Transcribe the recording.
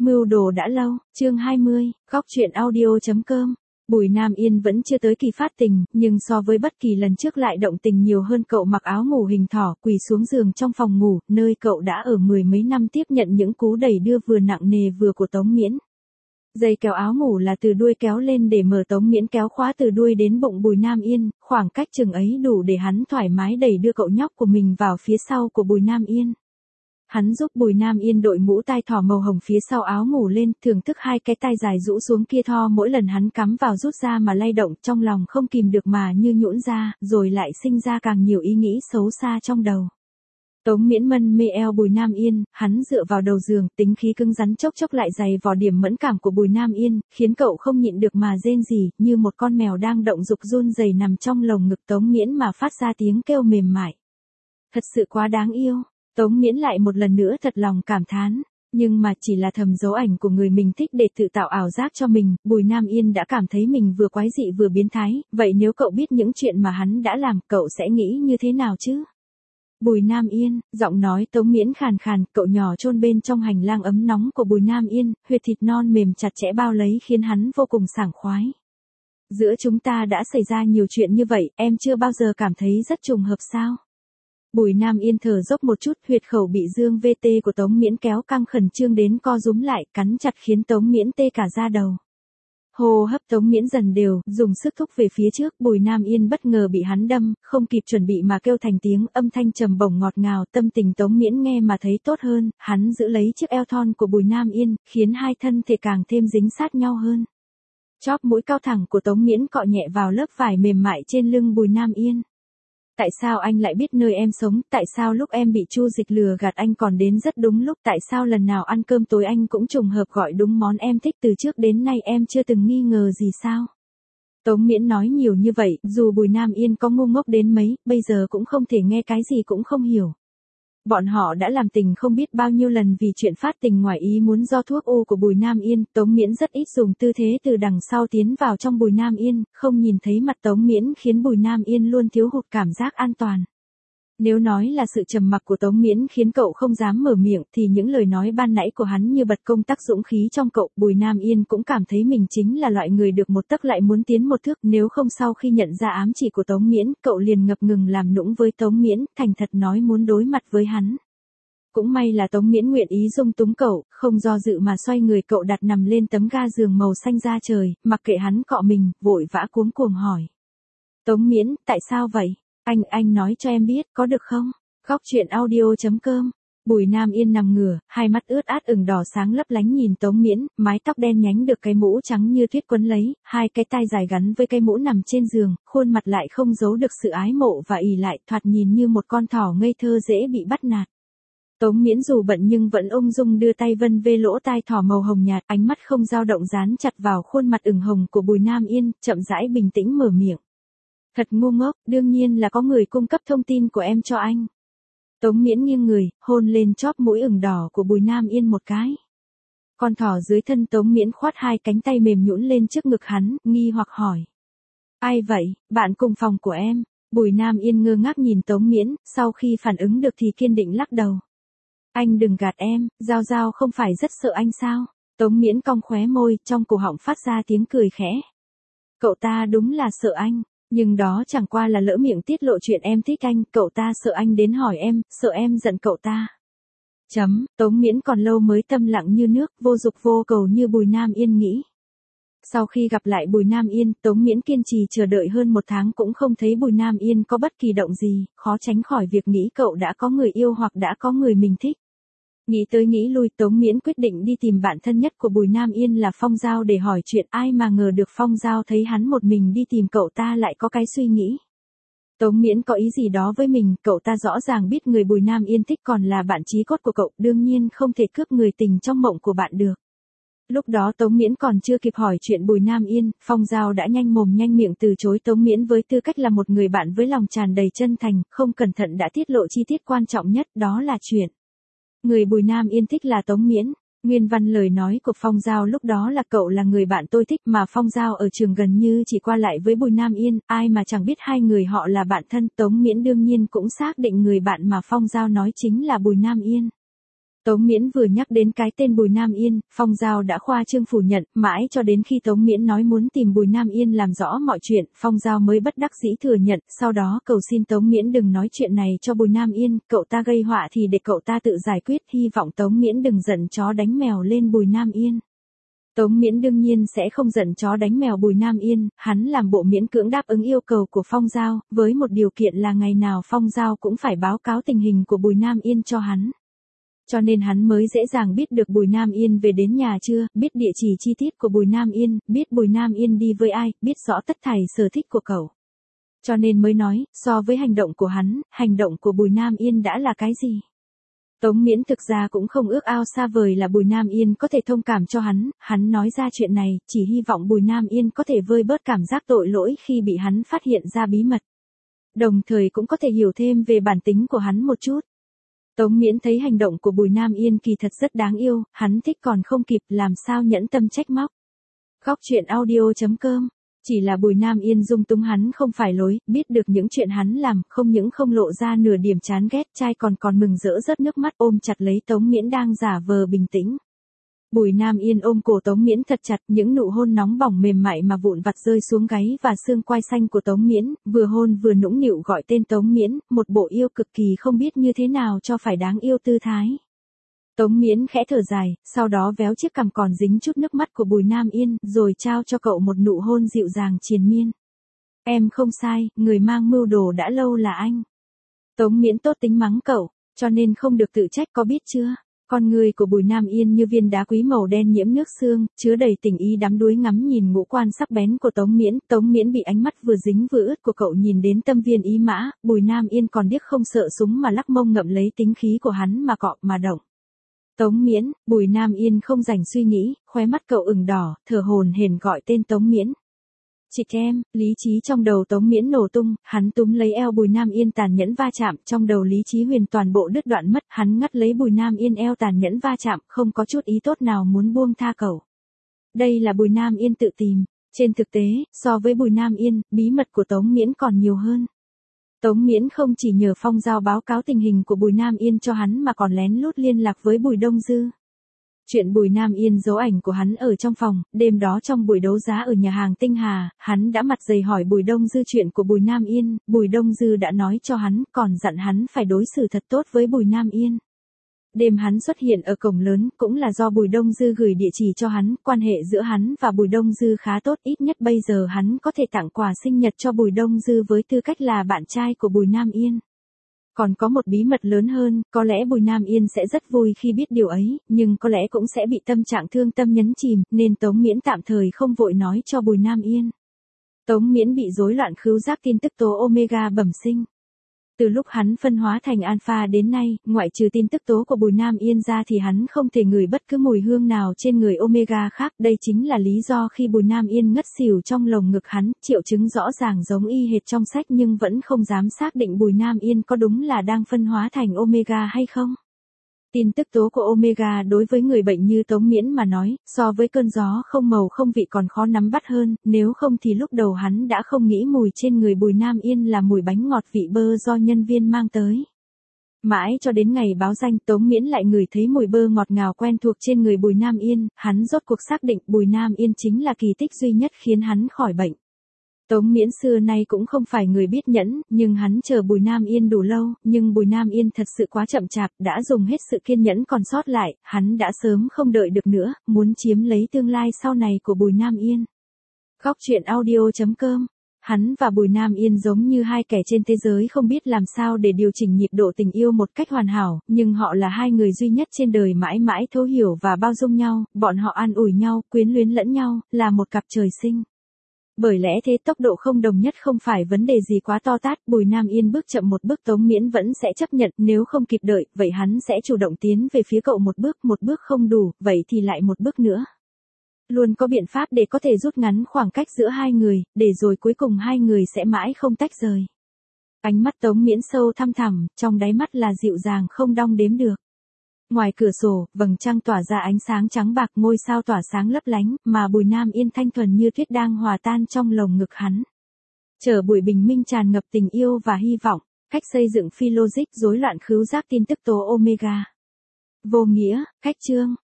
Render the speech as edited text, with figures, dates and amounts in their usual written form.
Mưu đồ đã lâu, chương 20, góc truyện audio.com. Bùi Nam Yên vẫn chưa tới kỳ phát tình, nhưng so với bất kỳ lần trước lại động tình nhiều hơn. Cậu mặc áo ngủ hình thỏ, quỳ xuống giường trong phòng ngủ, nơi cậu đã ở mười mấy năm, tiếp nhận những cú đẩy đưa vừa nặng nề vừa của Tống Miễn. Dây kéo áo ngủ là từ đuôi kéo lên để mở, Tống Miễn kéo khóa từ đuôi đến bụng Bùi Nam Yên, khoảng cách chừng ấy đủ để hắn thoải mái đẩy đưa cậu nhóc của mình vào phía sau của Bùi Nam Yên. Hắn giúp Bùi Nam Yên đội mũ tai thỏ màu hồng phía sau áo ngủ lên, thưởng thức hai cái tai dài rũ xuống kia tho mỗi lần hắn cắm vào rút ra mà lay động, trong lòng không kìm được mà như nhũn ra, rồi lại sinh ra càng nhiều ý nghĩ xấu xa trong đầu. Tống Miễn mân mê eo Bùi Nam Yên, hắn dựa vào đầu giường, tính khí cứng rắn chốc chốc lại dày vào điểm mẫn cảm của Bùi Nam Yên, khiến cậu không nhịn được mà rên rỉ, như một con mèo đang động dục run rẩy nằm trong lồng ngực Tống Miễn mà phát ra tiếng kêu mềm mại. Thật sự quá đáng yêu. Tống Miễn lại một lần nữa thật lòng cảm thán, nhưng mà chỉ là thầm dấu ảnh của người mình thích để tự tạo ảo giác cho mình. Bùi Nam Yên đã cảm thấy mình vừa quái dị vừa biến thái, vậy nếu cậu biết những chuyện mà hắn đã làm, cậu sẽ nghĩ như thế nào chứ? Bùi Nam Yên, giọng nói Tống Miễn khàn khàn, cậu nhỏ chôn bên trong hành lang ấm nóng của Bùi Nam Yên, huyệt thịt non mềm chặt chẽ bao lấy khiến hắn vô cùng sảng khoái. Giữa chúng ta đã xảy ra nhiều chuyện như vậy, em chưa bao giờ cảm thấy rất trùng hợp sao? Bùi Nam Yên thở dốc một chút, huyệt khẩu bị dương VT của Tống Miễn kéo căng khẩn trương đến co rúm lại, cắn chặt khiến Tống Miễn tê cả da đầu. Hô hấp Tống Miễn dần đều, dùng sức thúc về phía trước. Bùi Nam Yên bất ngờ bị hắn đâm, không kịp chuẩn bị mà kêu thành tiếng, âm thanh trầm bổng ngọt ngào. Tâm tình Tống Miễn nghe mà thấy tốt hơn, hắn giữ lấy chiếc eo thon của Bùi Nam Yên, khiến hai thân thể càng thêm dính sát nhau hơn. Chóp mũi cao thẳng của Tống Miễn cọ nhẹ vào lớp vải mềm mại trên lưng Bùi Nam Yên. Tại sao anh lại biết nơi em sống, tại sao lúc em bị Chu Dịch lừa gạt anh còn đến rất đúng lúc, tại sao lần nào ăn cơm tối anh cũng trùng hợp gọi đúng món em thích, từ trước đến nay em chưa từng nghi ngờ gì sao? Tống Miễn nói nhiều như vậy, dù Bùi Nam Yên có ngu ngốc đến mấy, bây giờ cũng không thể nghe cái gì cũng không hiểu. Bọn họ đã làm tình không biết bao nhiêu lần vì chuyện phát tình ngoài ý muốn do thuốc u của Bùi Nam Yên. Tống Miễn rất ít dùng tư thế từ đằng sau tiến vào trong Bùi Nam Yên, không nhìn thấy mặt Tống Miễn khiến Bùi Nam Yên luôn thiếu hụt cảm giác an toàn. Nếu nói là sự trầm mặc của Tống Miễn khiến cậu không dám mở miệng, thì những lời nói ban nãy của hắn như bật công tác dũng khí trong cậu. Bùi Nam Yên cũng cảm thấy mình chính là loại người được một tấc lại muốn tiến một thước, nếu không sau khi nhận ra ám chỉ của Tống Miễn, cậu liền ngập ngừng làm nũng với Tống Miễn, thành thật nói muốn đối mặt với hắn. Cũng may là Tống Miễn nguyện ý dung túng cậu, không do dự mà xoay người cậu đặt nằm lên tấm ga giường màu xanh da trời, mặc kệ hắn cọ mình, vội vã cuống cuồng hỏi. Tống Miễn, tại sao vậy? Anh nói cho em biết, có được không? Góc truyện audio.com. Bùi Nam Yên nằm ngửa, hai mắt ướt át ửng đỏ sáng lấp lánh nhìn Tống Miễn, mái tóc đen nhánh được cái mũ trắng như tuyết quấn lấy, hai cái tai dài gắn với cái mũ nằm trên giường, khuôn mặt lại không giấu được sự ái mộ và ỷ lại, thoạt nhìn như một con thỏ ngây thơ dễ bị bắt nạt. Tống Miễn dù bận nhưng vẫn ung dung đưa tay vân vê lỗ tai thỏ màu hồng nhạt, ánh mắt không dao động dán chặt vào khuôn mặt ửng hồng của Bùi Nam Yên, chậm rãi bình tĩnh mở miệng. Thật ngu ngốc, đương nhiên là có người cung cấp thông tin của em cho anh. Tống Miễn nghiêng người, hôn lên chóp mũi ửng đỏ của Bùi Nam Yên một cái. Con thỏ dưới thân Tống Miễn khoát hai cánh tay mềm nhũn lên trước ngực hắn, nghi hoặc hỏi. Ai vậy, bạn cùng phòng của em? Bùi Nam Yên ngơ ngác nhìn Tống Miễn, sau khi phản ứng được thì kiên định lắc đầu. Anh đừng gạt em, Giao Giao không phải rất sợ anh sao? Tống Miễn cong khóe môi, trong cổ họng phát ra tiếng cười khẽ. Cậu ta đúng là sợ anh, nhưng đó chẳng qua là lỡ miệng tiết lộ chuyện em thích anh, cậu ta sợ anh đến hỏi em, sợ em giận cậu ta. Tống Miễn còn lâu mới tâm lặng như nước, vô dục vô cầu như Bùi Nam Yên nghĩ. Sau khi gặp lại Bùi Nam Yên, Tống Miễn kiên trì chờ đợi hơn một tháng cũng không thấy Bùi Nam Yên có bất kỳ động gì, khó tránh khỏi việc nghĩ cậu đã có người yêu hoặc đã có người mình thích. Nghĩ tới nghĩ lui, Tống Miễn quyết định đi tìm bạn thân nhất của Bùi Nam Yên là Phong Giao để hỏi chuyện, ai mà ngờ được Phong Giao thấy hắn một mình đi tìm cậu ta lại có cái suy nghĩ. Tống Miễn có ý gì đó với mình, cậu ta rõ ràng biết người Bùi Nam Yên thích còn là bạn chí cốt của cậu, đương nhiên không thể cướp người tình trong mộng của bạn được. Lúc đó Tống Miễn còn chưa kịp hỏi chuyện Bùi Nam Yên, Phong Giao đã nhanh mồm nhanh miệng từ chối Tống Miễn với tư cách là một người bạn với lòng tràn đầy chân thành, không cẩn thận đã tiết lộ chi tiết quan trọng nhất, đó là chuyện người Bùi Nam Yên thích là Tống Miễn. Nguyên văn lời nói của Phong Giao lúc đó là cậu là người bạn tôi thích, mà Phong Giao ở trường gần như chỉ qua lại với Bùi Nam Yên, ai mà chẳng biết hai người họ là bạn thân. Tống Miễn đương nhiên cũng xác định người bạn mà Phong Giao nói chính là Bùi Nam Yên. Tống Miễn vừa nhắc đến cái tên Bùi Nam Yên, Phong Giao đã khoa trương phủ nhận, mãi cho đến khi Tống Miễn nói muốn tìm Bùi Nam Yên làm rõ mọi chuyện, Phong Giao mới bất đắc dĩ thừa nhận, sau đó cầu xin Tống Miễn đừng nói chuyện này cho Bùi Nam Yên, cậu ta gây họa thì để cậu ta tự giải quyết, hy vọng Tống Miễn đừng giận chó đánh mèo lên Bùi Nam Yên. Tống Miễn đương nhiên sẽ không giận chó đánh mèo Bùi Nam Yên, hắn làm bộ miễn cưỡng đáp ứng yêu cầu của Phong Giao, với một điều kiện là ngày nào Phong Giao cũng phải báo cáo tình hình của Bùi Nam Yên cho hắn. Cho nên hắn mới dễ dàng biết được Bùi Nam Yên về đến nhà chưa, biết địa chỉ chi tiết của Bùi Nam Yên, biết Bùi Nam Yên đi với ai, biết rõ tất thảy sở thích của cậu. Cho nên mới nói, so với hành động của hắn, hành động của Bùi Nam Yên đã là cái gì? Tống Miễn thực ra cũng không ước ao xa vời là Bùi Nam Yên có thể thông cảm cho hắn nói ra chuyện này, chỉ hy vọng Bùi Nam Yên có thể vơi bớt cảm giác tội lỗi khi bị hắn phát hiện ra bí mật. Đồng thời cũng có thể hiểu thêm về bản tính của hắn một chút. Tống Miễn thấy hành động của Bùi Nam Yên kỳ thật rất đáng yêu, hắn thích còn không kịp làm sao nhẫn tâm trách móc. Góc truyện audio.com. Chỉ là Bùi Nam Yên dung túng hắn không phải lối, biết được những chuyện hắn làm, không những không lộ ra nửa điểm chán ghét, trai còn mừng rỡ rớt nước mắt ôm chặt lấy Tống Miễn đang giả vờ bình tĩnh. Bùi Nam Yên ôm cổ Tống Miễn thật chặt, những nụ hôn nóng bỏng mềm mại mà vụn vặt rơi xuống gáy và xương quai xanh của Tống Miễn, vừa hôn vừa nũng nịu gọi tên Tống Miễn, một bộ yêu cực kỳ không biết như thế nào cho phải đáng yêu tư thái. Tống Miễn khẽ thở dài, sau đó véo chiếc cằm còn dính chút nước mắt của Bùi Nam Yên, rồi trao cho cậu một nụ hôn dịu dàng triền miên. Em không sai, người mang mưu đồ đã lâu là anh. Tống Miễn tốt tính mắng cậu, cho nên không được tự trách có biết chưa? Con người của Bùi Nam Yên như viên đá quý màu đen nhiễm nước xương, chứa đầy tình ý đắm đuối ngắm nhìn ngũ quan sắc bén của Tống Miễn bị ánh mắt vừa dính vừa ướt của cậu nhìn đến tâm viên ý mã, Bùi Nam Yên còn điếc không sợ súng mà lắc mông ngậm lấy tính khí của hắn mà cọ mà động. Tống Miễn, Bùi Nam Yên không rảnh suy nghĩ, khóe mắt cậu ửng đỏ, thở hổn hển gọi tên Tống Miễn. Chị em, lý trí trong đầu Tống Miễn nổ tung, hắn túm lấy eo Bùi Nam Yên tàn nhẫn va chạm, trong đầu lý trí huyền toàn bộ đứt đoạn mất, hắn ngắt lấy Bùi Nam Yên eo tàn nhẫn va chạm, không có chút ý tốt nào muốn buông tha cậu. Đây là Bùi Nam Yên tự tìm, trên thực tế, so với Bùi Nam Yên, bí mật của Tống Miễn còn nhiều hơn. Tống Miễn không chỉ nhờ Phong Giao báo cáo tình hình của Bùi Nam Yên cho hắn mà còn lén lút liên lạc với Bùi Đông Dư. Chuyện Bùi Nam Yên giấu ảnh của hắn ở trong phòng, đêm đó trong buổi đấu giá ở nhà hàng Tinh Hà, hắn đã mặt dày hỏi Bùi Đông Dư chuyện của Bùi Nam Yên, Bùi Đông Dư đã nói cho hắn, còn dặn hắn phải đối xử thật tốt với Bùi Nam Yên. Đêm hắn xuất hiện ở cổng lớn, cũng là do Bùi Đông Dư gửi địa chỉ cho hắn, quan hệ giữa hắn và Bùi Đông Dư khá tốt, ít nhất bây giờ hắn có thể tặng quà sinh nhật cho Bùi Đông Dư với tư cách là bạn trai của Bùi Nam Yên. Còn có một bí mật lớn hơn, có lẽ Bùi Nam Yên sẽ rất vui khi biết điều ấy, nhưng có lẽ cũng sẽ bị tâm trạng thương tâm nhấn chìm, nên Tống Miễn tạm thời không vội nói cho Bùi Nam Yên. Tống Miễn bị rối loạn khứu giác tin tức tố omega bẩm sinh. Từ lúc hắn phân hóa thành alpha đến nay, ngoại trừ tin tức tố của Bùi Nam Yên ra thì hắn không thể ngửi bất cứ mùi hương nào trên người omega khác. Đây chính là lý do khi Bùi Nam Yên ngất xỉu trong lồng ngực hắn, triệu chứng rõ ràng giống y hệt trong sách nhưng vẫn không dám xác định Bùi Nam Yên có đúng là đang phân hóa thành omega hay không. Tin tức tố của omega đối với người bệnh như Tống Miễn mà nói, so với cơn gió không màu không vị còn khó nắm bắt hơn, nếu không thì lúc đầu hắn đã không nghĩ mùi trên người Bùi Nam Yên là mùi bánh ngọt vị bơ do nhân viên mang tới. Mãi cho đến ngày báo danh Tống Miễn lại ngửi thấy mùi bơ ngọt ngào quen thuộc trên người Bùi Nam Yên, hắn rốt cuộc xác định Bùi Nam Yên chính là kỳ tích duy nhất khiến hắn khỏi bệnh. Tống Miễn xưa nay cũng không phải người biết nhẫn, nhưng hắn chờ Bùi Nam Yên đủ lâu, nhưng Bùi Nam Yên thật sự quá chậm chạp, đã dùng hết sự kiên nhẫn còn sót lại, hắn đã sớm không đợi được nữa, muốn chiếm lấy tương lai sau này của Bùi Nam Yên. Góc truyện audio.com. Hắn và Bùi Nam Yên giống như hai kẻ trên thế giới không biết làm sao để điều chỉnh nhịp độ tình yêu một cách hoàn hảo, nhưng họ là hai người duy nhất trên đời mãi mãi thấu hiểu và bao dung nhau, bọn họ an ủi nhau, quyến luyến lẫn nhau, là một cặp trời sinh. Bởi lẽ thế tốc độ không đồng nhất không phải vấn đề gì quá to tát, Bùi Nam Yên bước chậm một bước Tống Miễn vẫn sẽ chấp nhận, nếu không kịp đợi, vậy hắn sẽ chủ động tiến về phía cậu một bước không đủ, vậy thì lại một bước nữa. Luôn có biện pháp để có thể rút ngắn khoảng cách giữa hai người, để rồi cuối cùng hai người sẽ mãi không tách rời. Ánh mắt Tống Miễn sâu thăm thẳm, trong đáy mắt là dịu dàng không đong đếm được. Ngoài cửa sổ, vầng trăng tỏa ra ánh sáng trắng bạc, ngôi sao tỏa sáng lấp lánh, mà Bùi Nam Yên thanh thuần như tuyết đang hòa tan trong lồng ngực hắn. Chờ buổi bình minh tràn ngập tình yêu và hy vọng, cách xây dựng phi logic rối loạn khứu giác tin tức tố omega. Vô nghĩa, cách chương.